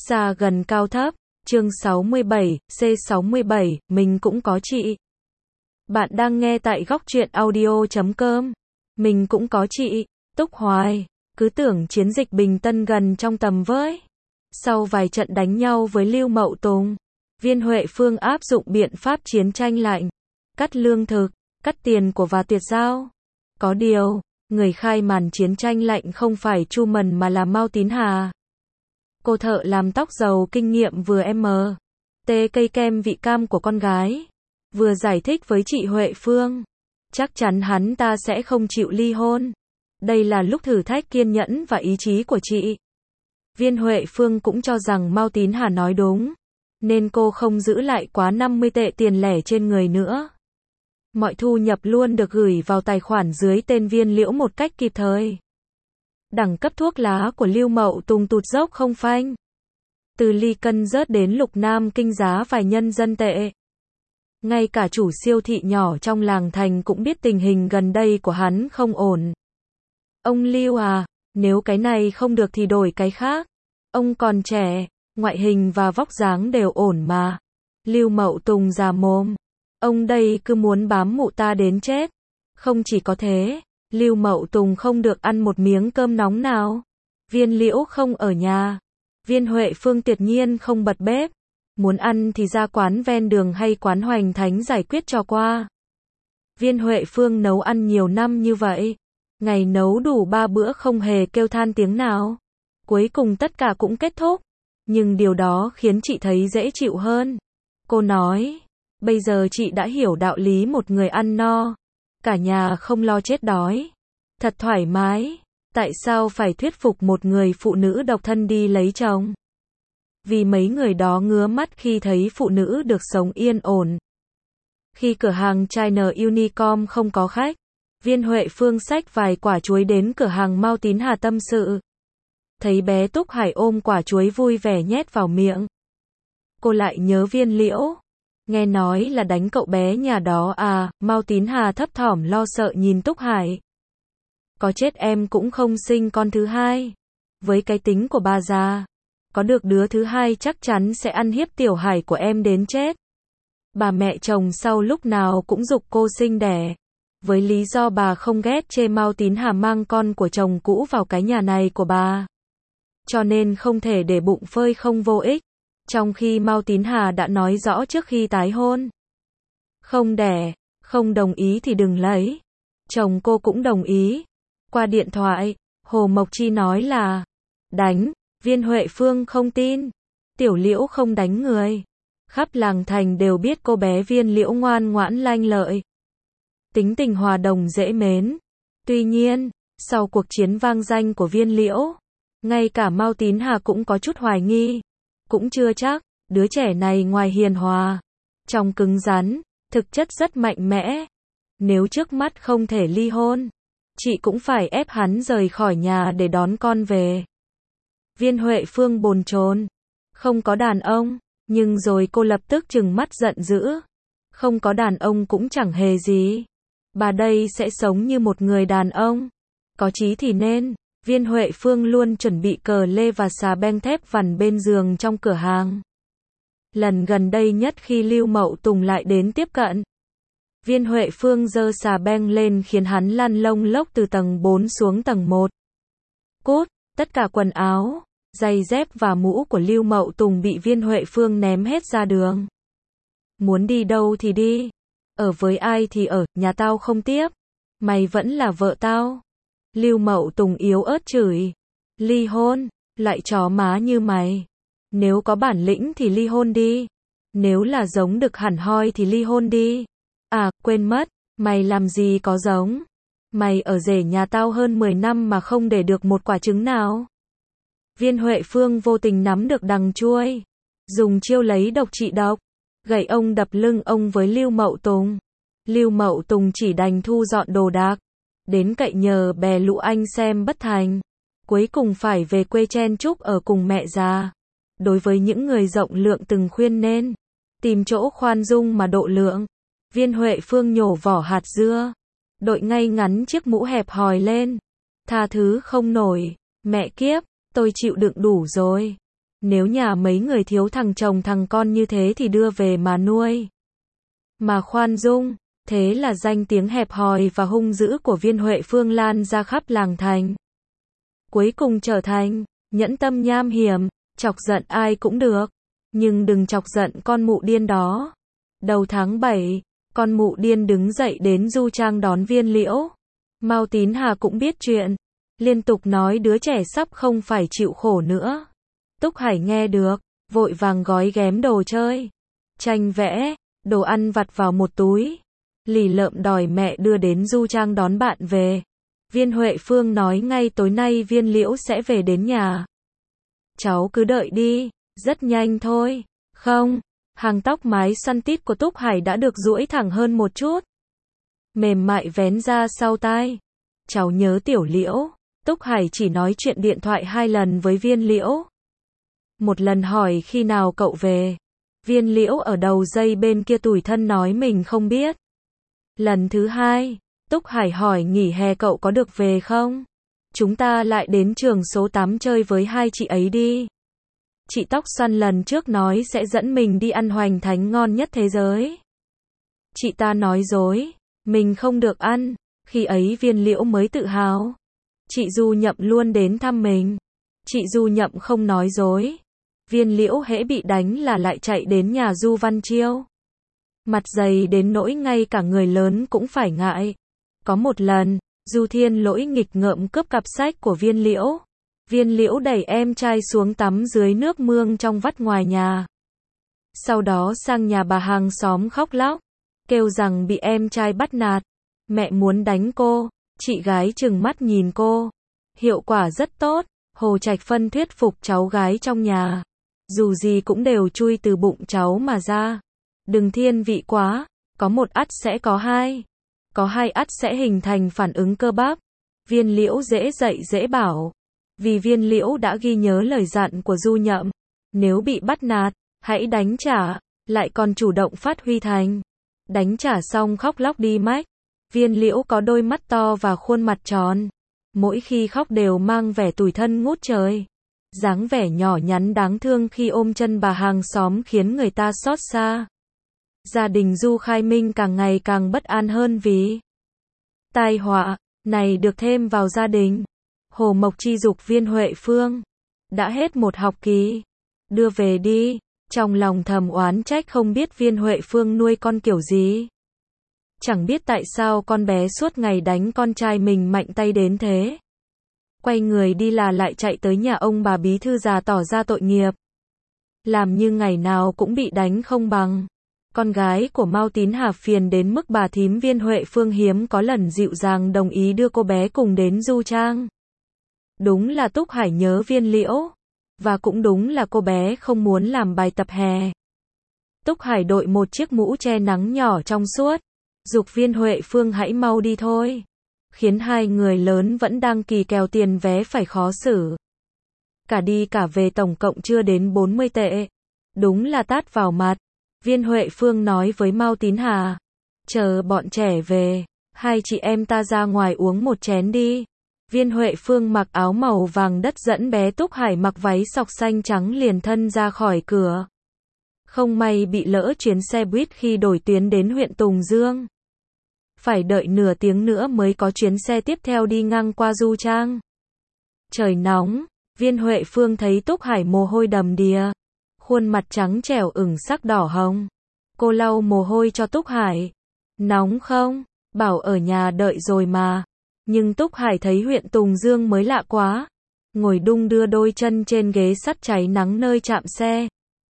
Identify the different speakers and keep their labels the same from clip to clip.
Speaker 1: Xa gần cao thấp, chương 67, C67, mình cũng có chị. Bạn đang nghe tại góc truyện audio.com. Mình cũng có chị, Túc Hoài, cứ tưởng chiến dịch Bình Tân gần trong tầm với. Sau vài trận đánh nhau với Lưu Mậu Tùng, Viên Huệ Phương áp dụng biện pháp chiến tranh lạnh, cắt lương thực, cắt tiền của và tuyệt giao. Có điều, người khai màn chiến tranh lạnh không phải Chu Mần mà là Mao Tín Hà. Cô thợ làm tóc giàu kinh nghiệm vừa tê cây kem vị cam của con gái, vừa giải thích với chị Huệ Phương, chắc chắn hắn ta sẽ không chịu ly hôn. Đây là lúc thử thách kiên nhẫn và ý chí của chị. Viên Huệ Phương cũng cho rằng Mao Tín Hà nói đúng, nên cô không giữ lại quá 50 tệ tiền lẻ trên người nữa. Mọi thu nhập luôn được gửi vào tài khoản dưới tên Viên Liễu một cách kịp thời. Đẳng cấp thuốc lá của Lưu Mậu Tùng tụt dốc không phanh. Từ ly cân rớt đến Lục Nam Kinh giá vài nhân dân tệ. Ngay cả chủ siêu thị nhỏ trong làng thành cũng biết tình hình gần đây của hắn không ổn. Ông Lưu à, nếu cái này không được thì đổi cái khác. Ông còn trẻ, ngoại hình và vóc dáng đều ổn mà. Lưu Mậu Tùng già mồm. Ông đây cứ muốn bám mụ ta đến chết. Không chỉ có thế, Lưu Mậu Tùng không được ăn một miếng cơm nóng nào. Viên Liễu không ở nhà. Viên Huệ Phương tuyệt nhiên không bật bếp. Muốn ăn thì ra quán ven đường hay quán Hoành Thánh giải quyết cho qua. Viên Huệ Phương nấu ăn nhiều năm như vậy. Ngày nấu đủ 3 bữa không hề kêu than tiếng nào. Cuối cùng tất cả cũng kết thúc. Nhưng điều đó khiến chị thấy dễ chịu hơn. Cô nói, bây giờ chị đã hiểu đạo lý một người ăn no. Cả nhà không lo chết đói. Thật thoải mái. Tại sao phải thuyết phục một người phụ nữ độc thân đi lấy chồng? Vì mấy người đó ngứa mắt khi thấy phụ nữ được sống yên ổn. Khi cửa hàng China Unicom không có khách, Viên Huệ Phương xách vài quả chuối đến cửa hàng Mao Tín Hà tâm sự. Thấy bé Túc Hải ôm quả chuối vui vẻ nhét vào miệng. Cô lại nhớ Viên Liễu. Nghe nói là đánh cậu bé nhà đó à, Mao Tín Hà thấp thỏm lo sợ nhìn Túc Hải. Có chết em cũng không sinh con thứ hai. Với cái tính của bà già, có được đứa thứ hai chắc chắn sẽ ăn hiếp Tiểu Hải của em đến chết. Bà mẹ chồng sau lúc nào cũng giục cô sinh đẻ. Với lý do bà không ghét chê Mao Tín Hà mang con của chồng cũ vào cái nhà này của bà. Cho nên không thể để bụng phơi không vô ích. Trong khi Mao Tín Hà đã nói rõ trước khi tái hôn. Không đẻ, không đồng ý thì đừng lấy. Chồng cô cũng đồng ý. Qua điện thoại, Hồ Mộc Chi nói là đánh. Viên Huệ Phương không tin. Tiểu Liễu không đánh người. Khắp làng thành đều biết cô bé Viên Liễu ngoan ngoãn lanh lợi. Tính tình hòa đồng dễ mến. Tuy nhiên, sau cuộc chiến vang danh của Viên Liễu, ngay cả Mao Tín Hà cũng có chút hoài nghi. Cũng chưa chắc, đứa trẻ này ngoài hiền hòa, trong cứng rắn, thực chất rất mạnh mẽ. Nếu trước mắt không thể ly hôn, chị cũng phải ép hắn rời khỏi nhà để đón con về. Viên Huệ Phương bồn chồn. Không có đàn ông, nhưng rồi cô lập tức trừng mắt giận dữ. Không có đàn ông cũng chẳng hề gì. Bà đây sẽ sống như một người đàn ông. Có chí thì nên. Viên Huệ Phương luôn chuẩn bị cờ lê và xà beng thép vằn bên giường trong cửa hàng. Lần gần đây nhất khi Lưu Mậu Tùng lại đến tiếp cận, Viên Huệ Phương giơ xà beng lên khiến hắn lăn lông lốc từ tầng 4 xuống tầng 1. Cút, tất cả quần áo, giày dép và mũ của Lưu Mậu Tùng bị Viên Huệ Phương ném hết ra đường. Muốn đi đâu thì đi, ở với ai thì ở, nhà tao không tiếp. Mày vẫn là vợ tao. Lưu Mậu Tùng yếu ớt chửi. Ly hôn, loại chó má như mày. Nếu có bản lĩnh thì ly hôn đi. Nếu là giống đực hẳn hoi thì ly hôn đi. À, quên mất, mày làm gì có giống. Mày ở rể nhà tao hơn 10 năm mà không để được một quả trứng nào. Viên Huệ Phương vô tình nắm được đằng chuôi. Dùng chiêu lấy độc trị độc. Gậy ông đập lưng ông với Lưu Mậu Tùng. Lưu Mậu Tùng chỉ đành thu dọn đồ đạc. Đến cậy nhờ bè lũ anh xem bất thành. Cuối cùng phải về quê chen chúc ở cùng mẹ già. Đối với những người rộng lượng từng khuyên nên tìm chỗ khoan dung mà độ lượng. Viên Huệ Phương nhổ vỏ hạt dưa. Đội ngay ngắn chiếc mũ hẹp hòi lên. Tha thứ không nổi. Mẹ kiếp, tôi chịu đựng đủ rồi. Nếu nhà mấy người thiếu thằng chồng thằng con như thế thì đưa về mà nuôi. Mà khoan dung, thế là danh tiếng hẹp hòi và hung dữ của Viên Huệ Phương lan ra khắp làng thành. Cuối cùng trở thành nhẫn tâm nham hiểm, chọc giận ai cũng được, nhưng đừng chọc giận con mụ điên đó. Đầu tháng 7, con mụ điên đứng dậy đến Du Trang đón Viên Liễu. Mao Tín Hà cũng biết chuyện, liên tục nói đứa trẻ sắp không phải chịu khổ nữa. Túc Hải nghe được, vội vàng gói ghém đồ chơi, tranh vẽ, đồ ăn vặt vào một túi, lì lợm đòi mẹ đưa đến Du Trang đón bạn về. Viên Huệ Phương nói ngay tối nay Viên Liễu sẽ về đến nhà. Cháu cứ đợi đi, rất nhanh thôi. Không, hàng tóc mái xoăn tít của Túc Hải đã được duỗi thẳng hơn một chút, mềm mại vén ra sau tai. Cháu nhớ Tiểu Liễu. Túc Hải chỉ nói chuyện điện thoại 2 lần với Viên Liễu. Một lần hỏi khi nào cậu về. Viên Liễu ở đầu dây bên kia tủi thân nói mình không biết. Lần thứ 2, Túc Hải hỏi nghỉ hè cậu có được về không? Chúng ta lại đến trường số 8 chơi với hai chị ấy đi. Chị tóc xoăn lần trước nói sẽ dẫn mình đi ăn hoành thánh ngon nhất thế giới. Chị ta nói dối, mình không được ăn. Khi ấy Viên Liễu mới tự hào. Chị Du Nhậm luôn đến thăm mình. Chị Du Nhậm không nói dối. Viên Liễu hễ bị đánh là lại chạy đến nhà Du Văn Chiêu. Mặt dày đến nỗi ngay cả người lớn cũng phải ngại. Có một lần, Du Thiên Lỗi nghịch ngợm cướp cặp sách của Viên Liễu. Viên Liễu đẩy em trai xuống tắm dưới nước mương trong vắt ngoài nhà. Sau đó sang nhà bà hàng xóm khóc lóc, kêu rằng bị em trai bắt nạt. Mẹ muốn đánh cô, chị gái trừng mắt nhìn cô. Hiệu quả rất tốt, Hồ Trạch Phân thuyết phục cháu gái trong nhà. Dù gì cũng đều chui từ bụng cháu mà ra. Đừng thiên vị quá, có một ắt sẽ có hai. Có hai ắt sẽ hình thành phản ứng cơ bắp. Viên Liễu dễ dạy dễ bảo. Vì Viên Liễu đã ghi nhớ lời dặn của Du Nhậm. Nếu bị bắt nạt, hãy đánh trả, lại còn chủ động phát huy thành. Đánh trả xong khóc lóc đi mách. Viên Liễu có đôi mắt to và khuôn mặt tròn. Mỗi khi khóc đều mang vẻ tủi thân ngút trời. Dáng vẻ nhỏ nhắn đáng thương khi ôm chân bà hàng xóm khiến người ta xót xa. Gia đình Du Khai Minh càng ngày càng bất an hơn vì tai họa này được thêm vào gia đình. Hồ Mộc Chi giục Viên Huệ Phương. Đã hết một học kỳ, đưa về đi. Trong lòng thầm oán trách không biết Viên Huệ Phương nuôi con kiểu gì. Chẳng biết tại sao con bé suốt ngày đánh con trai mình mạnh tay đến thế. Quay người đi là lại chạy tới nhà ông bà bí thư già tỏ ra tội nghiệp. Làm như ngày nào cũng bị đánh không bằng. Con gái của Mao Tín Hà phiền đến mức bà thím Viên Huệ Phương hiếm có lần dịu dàng đồng ý đưa cô bé cùng đến Du Trang. Đúng là Túc Hải nhớ Viên Liễu. Và cũng đúng là cô bé không muốn làm bài tập hè. Túc Hải đội một chiếc mũ che nắng nhỏ trong suốt. Giục Viên Huệ Phương hãy mau đi thôi. Khiến hai người lớn vẫn đang kỳ kèo tiền vé phải khó xử. Cả đi cả về tổng cộng chưa đến 40 tệ. Đúng là tát vào mặt. Viên Huệ Phương nói với Mao Tín Hà. Chờ bọn trẻ về, hai chị em ta ra ngoài uống một chén đi. Viên Huệ Phương mặc áo màu vàng đất dẫn bé Túc Hải mặc váy sọc xanh trắng liền thân ra khỏi cửa. Không may bị lỡ chuyến xe buýt khi đổi tuyến đến huyện Tùng Dương. Phải đợi nửa tiếng nữa mới có chuyến xe tiếp theo đi ngang qua Du Trang. Trời nóng, Viên Huệ Phương thấy Túc Hải mồ hôi đầm đìa. Khuôn mặt trắng trẻo ửng sắc đỏ hồng. Cô lau mồ hôi cho Túc Hải. Nóng không? Bảo ở nhà đợi rồi mà. Nhưng Túc Hải thấy huyện Tùng Dương mới lạ quá. Ngồi đung đưa đôi chân trên ghế sắt cháy nắng nơi trạm xe.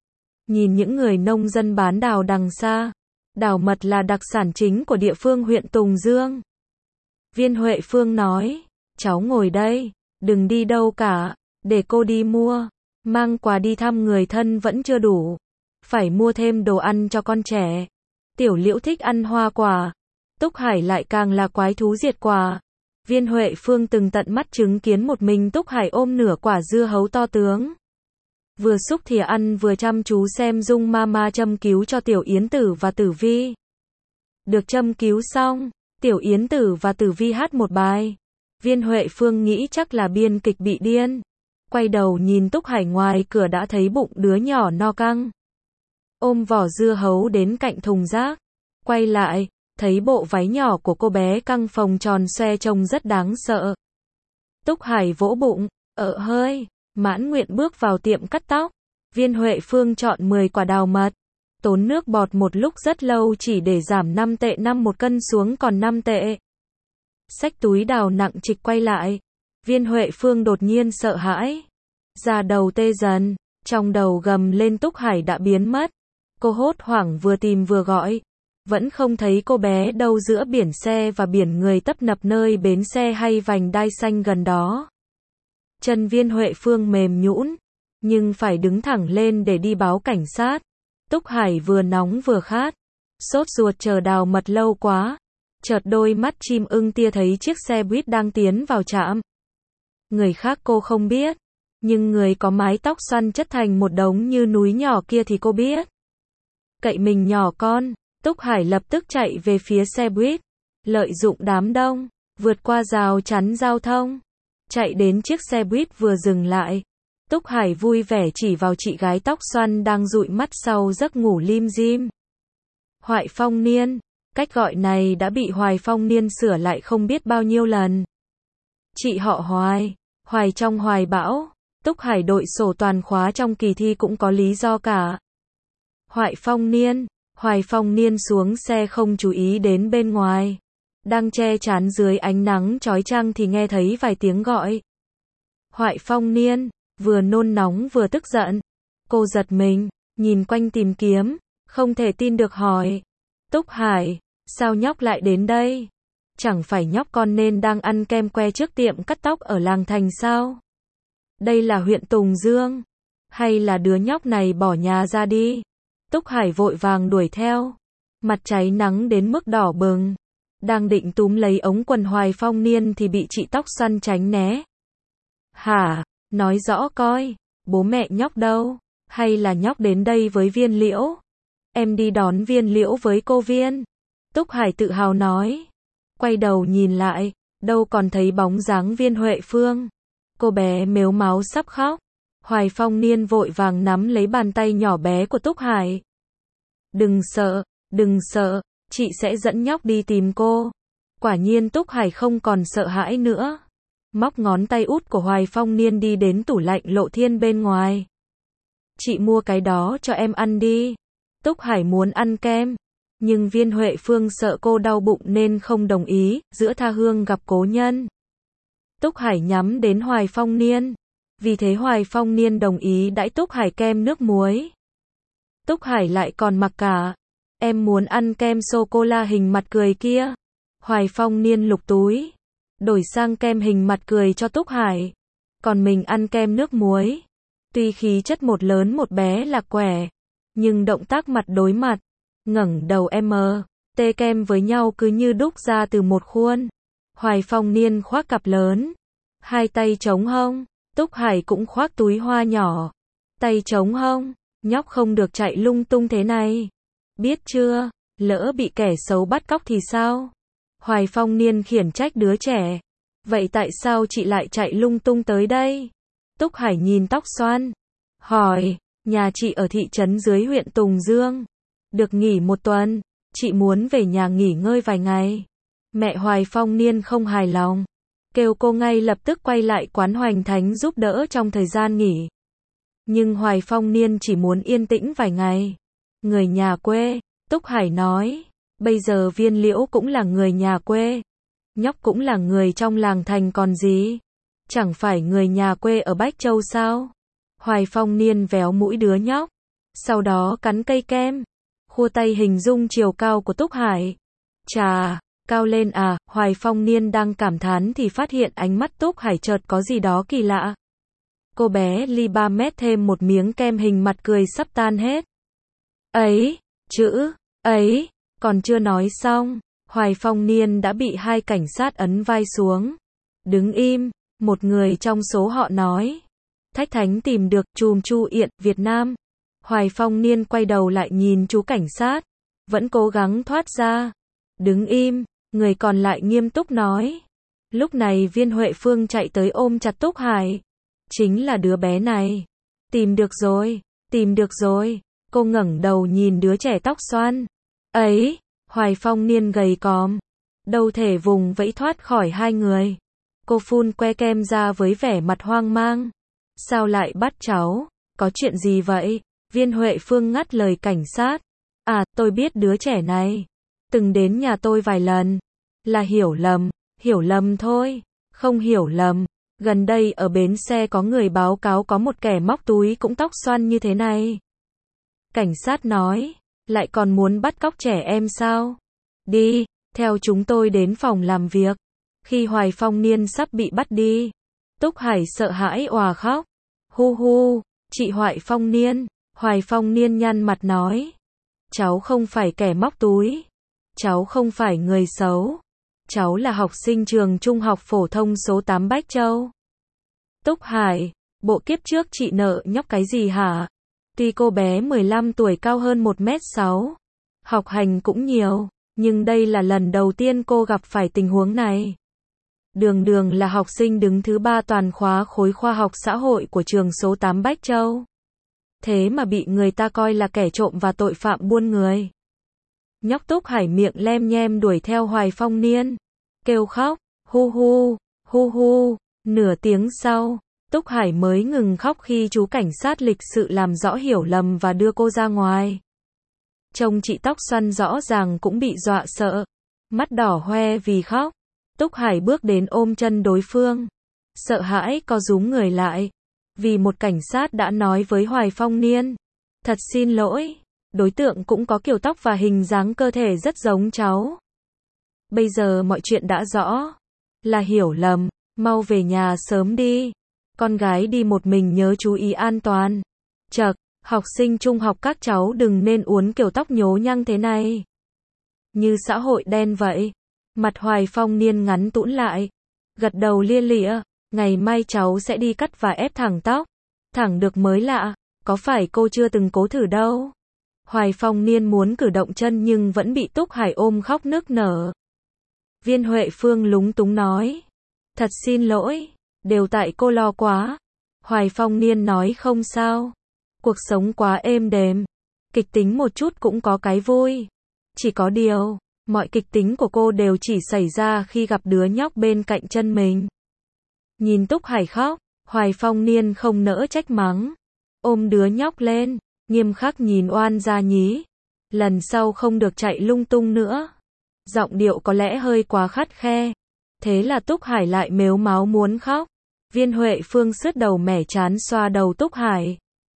Speaker 1: Nhìn những người nông dân bán đào đằng xa. Đào mật là đặc sản chính của địa phương huyện Tùng Dương. Viên Huệ Phương nói, cháu ngồi đây, đừng đi đâu cả, để cô đi mua. Mang quà đi thăm người thân vẫn chưa đủ. Phải mua thêm đồ ăn cho con trẻ. Tiểu Liễu thích ăn hoa quả. Túc Hải lại càng là quái thú diệt quả. Viên Huệ Phương từng tận mắt chứng kiến một mình Túc Hải ôm nửa quả dưa hấu to tướng. Vừa xúc thìa ăn vừa chăm chú xem Dung Mama châm cứu cho Tiểu Yến Tử và Tử Vi. Được châm cứu xong, Tiểu Yến Tử và Tử Vi hát một bài. Viên Huệ Phương nghĩ chắc là biên kịch bị điên. Quay đầu nhìn Túc Hải ngoài cửa đã thấy bụng đứa nhỏ no căng. Ôm vỏ dưa hấu đến cạnh thùng rác. Quay lại, thấy bộ váy nhỏ của cô bé căng phồng tròn xoe trông rất đáng sợ. Túc Hải vỗ bụng, hơi, mãn nguyện bước vào tiệm cắt tóc. Viên Huệ Phương chọn 10 quả đào mật. Tốn nước bọt một lúc rất lâu chỉ để giảm 5 tệ 5 một cân xuống còn 5 tệ. Xách túi đào nặng trịch quay lại. Viên Huệ Phương đột nhiên sợ hãi. Da đầu tê dần, trong đầu gầm lên Túc Hải đã biến mất. Cô hốt hoảng vừa tìm vừa gọi. Vẫn không thấy cô bé đâu giữa biển xe và biển người tấp nập nơi bến xe hay vành đai xanh gần đó. Chân Viên Huệ Phương mềm nhũn, nhưng phải đứng thẳng lên để đi báo cảnh sát. Túc Hải vừa nóng vừa khát, sốt ruột chờ đào mật lâu quá. Chợt đôi mắt chim ưng tia thấy chiếc xe buýt đang tiến vào trạm. Người khác cô không biết, nhưng người có mái tóc xoăn chất thành một đống như núi nhỏ kia thì cô biết. Cậy mình nhỏ con, Túc Hải lập tức chạy về phía xe buýt, lợi dụng đám đông, vượt qua rào chắn giao thông, chạy đến chiếc xe buýt vừa dừng lại. Túc Hải vui vẻ chỉ vào chị gái tóc xoăn đang dụi mắt sau giấc ngủ lim dim. Hoài Phong Niên, cách gọi này đã bị Hoài Phong Niên sửa lại không biết bao nhiêu lần. Chị họ Hoài, Hoài trong hoài bão, Túc Hải đội sổ toàn khóa trong kỳ thi cũng có lý do cả. Hoài Phong Niên xuống xe không chú ý đến bên ngoài. Đang che chắn dưới ánh nắng chói chang thì nghe thấy vài tiếng gọi. Hoài Phong Niên, vừa nôn nóng vừa tức giận. Cô giật mình, nhìn quanh tìm kiếm, không thể tin được hỏi. Túc Hải, sao nhóc lại đến đây? Chẳng phải nhóc con nên đang ăn kem que trước tiệm cắt tóc ở làng thành sao? Đây là huyện Tùng Dương. Hay là đứa nhóc này bỏ nhà ra đi? Túc Hải vội vàng đuổi theo. Mặt cháy nắng đến mức đỏ bừng. Đang định túm lấy ống quần Hoài Phong Niên thì bị chị tóc xoăn tránh né. Hả? Nói rõ coi, bố mẹ nhóc đâu? Hay là nhóc đến đây với Viên Liễu? Em đi đón Viên Liễu với cô Viên. Túc Hải tự hào nói. Quay đầu nhìn lại, đâu còn thấy bóng dáng Viên Huệ Phương. Cô bé mếu máo sắp khóc. Hoài Phong Niên vội vàng nắm lấy bàn tay nhỏ bé của Túc Hải. Đừng sợ, chị sẽ dẫn nhóc đi tìm cô. Quả nhiên Túc Hải không còn sợ hãi nữa. Móc ngón tay út của Hoài Phong Niên đi đến tủ lạnh Lộ Thiên bên ngoài. Chị mua cái đó cho em ăn đi. Túc Hải muốn ăn kem, nhưng Viên Huệ Phương sợ cô đau bụng nên không đồng ý, giữa tha hương gặp cố nhân. Túc Hải nhắm đến Hoài Phong Niên, vì thế Hoài Phong Niên đồng ý đãi Túc Hải kem nước muối. Túc Hải lại còn mặc cả. Em muốn ăn kem sô-cô-la hình mặt cười kia. Hoài Phong Niên lục túi, đổi sang kem hình mặt cười cho Túc Hải. Còn mình ăn kem nước muối. Tuy khí chất một lớn một bé là quẻ, nhưng động tác mặt đối mặt, ngẩng đầu tê kem với nhau cứ như đúc ra từ một khuôn. Hoài Phong Niên khoác cặp lớn, hai tay chống hông. Túc Hải cũng khoác túi hoa nhỏ, tay chống hông. Nhóc không được chạy lung tung thế này. Biết chưa, lỡ bị kẻ xấu bắt cóc thì sao? Hoài Phong Niên khiển trách đứa trẻ. Vậy tại sao chị lại chạy lung tung tới đây? Túc Hải nhìn tóc xoăn, hỏi, nhà chị ở thị trấn dưới huyện Tùng Dương. Được nghỉ một tuần, chị muốn về nhà nghỉ ngơi vài ngày. Mẹ Hoài Phong Niên không hài lòng, kêu cô ngay lập tức quay lại quán Hoành Thánh giúp đỡ trong thời gian nghỉ. Nhưng Hoài Phong Niên chỉ muốn yên tĩnh vài ngày. Người nhà quê, Túc Hải nói, bây giờ Viên Liễu cũng là người nhà quê. Nhóc cũng là người trong làng thành còn gì. Chẳng phải người nhà quê ở Bách Châu sao? Hoài Phong Niên véo mũi đứa nhóc, sau đó cắn cây kem, khua tay hình dung chiều cao của Túc Hải. Chà, cao lên à? Hoài Phong Niên đang cảm thán thì phát hiện ánh mắt Túc Hải chợt có gì đó kỳ lạ. Cô bé ly 3 mét thêm một miếng kem hình mặt cười sắp tan hết. Chữ ấy, còn chưa nói xong, Hoài Phong Niên đã bị hai cảnh sát ấn vai xuống. Đứng im, một người trong số họ nói. Thách Thánh tìm được chùm Chu Yện, Việt Nam. Hoài Phong Niên quay đầu lại nhìn chú cảnh sát, vẫn cố gắng thoát ra. Đứng im, người còn lại nghiêm túc nói. Lúc này Viên Huệ Phương chạy tới ôm chặt Túc Hải. Chính là đứa bé này. Tìm được rồi, tìm được rồi. Cô ngẩng đầu nhìn đứa trẻ tóc xoăn. Ấy, Hoài Phong Niên gầy còm. Đâu thể vùng vẫy thoát khỏi hai người. Cô phun que kem ra với vẻ mặt hoang mang. Sao lại bắt cháu? Có chuyện gì vậy? Viên Huệ Phương ngắt lời cảnh sát. À, tôi biết đứa trẻ này. Từng đến nhà tôi vài lần. Là hiểu lầm thôi. Không hiểu lầm. Gần đây ở bến xe có người báo cáo có một kẻ móc túi cũng tóc xoăn như thế này. Cảnh sát nói, lại còn muốn bắt cóc trẻ em sao? Đi, theo chúng tôi đến phòng làm việc. Khi Hoài Phong Niên sắp bị bắt đi, Túc Hải sợ hãi òa khóc. Hu hu, chị Hoài Phong Niên. Hoài Phong Niên nhăn mặt nói, cháu không phải kẻ móc túi. Cháu không phải người xấu. Cháu là học sinh trường trung học phổ thông số 8 Bách Châu. Túc Hải, bộ kiếp trước chị nợ nhóc cái gì hả? Tuy cô bé 15 tuổi cao hơn 1m6, học hành cũng nhiều, nhưng đây là lần đầu tiên cô gặp phải tình huống này. Đường đường là học sinh đứng thứ 3 toàn khóa khối khoa học xã hội của trường số 8 Bách Châu. Thế mà bị người ta coi là kẻ trộm và tội phạm buôn người. Nhóc Túc Hải miệng lem nhem đuổi theo Hoài Phong Niên, kêu khóc, hu hu. Nửa tiếng sau, Túc Hải mới ngừng khóc khi chú cảnh sát lịch sự làm rõ hiểu lầm và đưa cô ra ngoài. Trông chị tóc xoăn rõ ràng cũng bị dọa sợ, mắt đỏ hoe vì khóc. Túc Hải bước đến ôm chân đối phương, sợ hãi co rúm người lại, vì một cảnh sát đã nói với Hoài Phong Niên, thật xin lỗi, đối tượng cũng có kiểu tóc và hình dáng cơ thể rất giống cháu. Bây giờ mọi chuyện đã rõ, là hiểu lầm, mau về nhà sớm đi. Con gái đi một mình nhớ chú ý an toàn. Chậc, học sinh trung học các cháu đừng nên uốn kiểu tóc nhố nhăng thế này. Như xã hội đen vậy. Mặt Hoài Phong Niên ngắn tũn lại, gật đầu lia lịa, ngày mai cháu sẽ đi cắt và ép thẳng tóc. Thẳng được mới lạ, có phải cô chưa từng cố thử đâu. Hoài Phong Niên muốn cử động chân nhưng vẫn bị Túc Hải ôm khóc nức nở. Viên Huệ Phương lúng túng nói, thật xin lỗi, đều tại cô lo quá. Hoài Phong Niên nói không sao, cuộc sống quá êm đềm, kịch tính một chút cũng có cái vui. Chỉ có điều, mọi kịch tính của cô đều chỉ xảy ra khi gặp đứa nhóc bên cạnh chân mình. Nhìn Túc Hải khóc, Hoài Phong Niên không nỡ trách mắng, ôm đứa nhóc lên, nghiêm khắc nhìn oan gia nhí. Lần sau không được chạy lung tung nữa. Giọng điệu có lẽ hơi quá khắt khe. Thế là Túc Hải lại mếu máo muốn khóc. Viên Huệ Phương sứt đầu mẻ chán xoa đầu Túc Hải.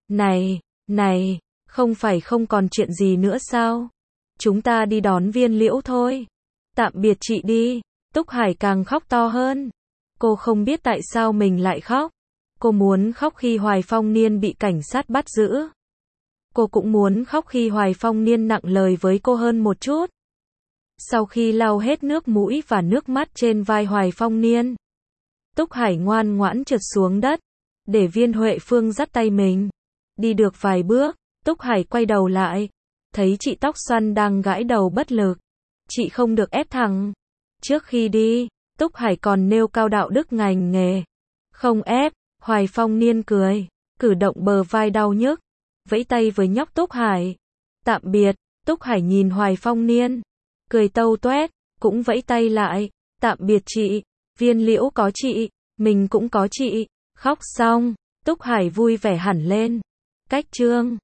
Speaker 1: Này, không phải không còn chuyện gì nữa sao? Chúng ta đi đón Viên Liễu thôi. Tạm biệt chị đi. Túc Hải càng khóc to hơn. Cô không biết tại sao mình lại khóc. Cô muốn khóc khi Hoài Phong Niên bị cảnh sát bắt giữ. Cô cũng muốn khóc khi Hoài Phong Niên nặng lời với cô hơn một chút. Sau khi lau hết nước mũi và nước mắt trên vai Hoài Phong Niên, Túc Hải ngoan ngoãn trượt xuống đất, để Viên Huệ Phương dắt tay mình. Đi được vài bước, Túc Hải quay đầu lại, thấy chị tóc xoăn đang gãi đầu bất lực. Chị không được ép thẳng. Trước khi đi, Túc Hải còn nêu cao đạo đức ngành nghề. Không ép, Hoài Phong Niên cười, cử động bờ vai đau nhức, vẫy tay với nhóc Túc Hải. Tạm biệt. Túc Hải nhìn Hoài Phong Niên, cười tâu toét, cũng vẫy tay lại. Tạm biệt chị. Viên Liễu có chị, mình cũng có chị. Khóc xong, Túc Hải vui vẻ hẳn lên. Cách chương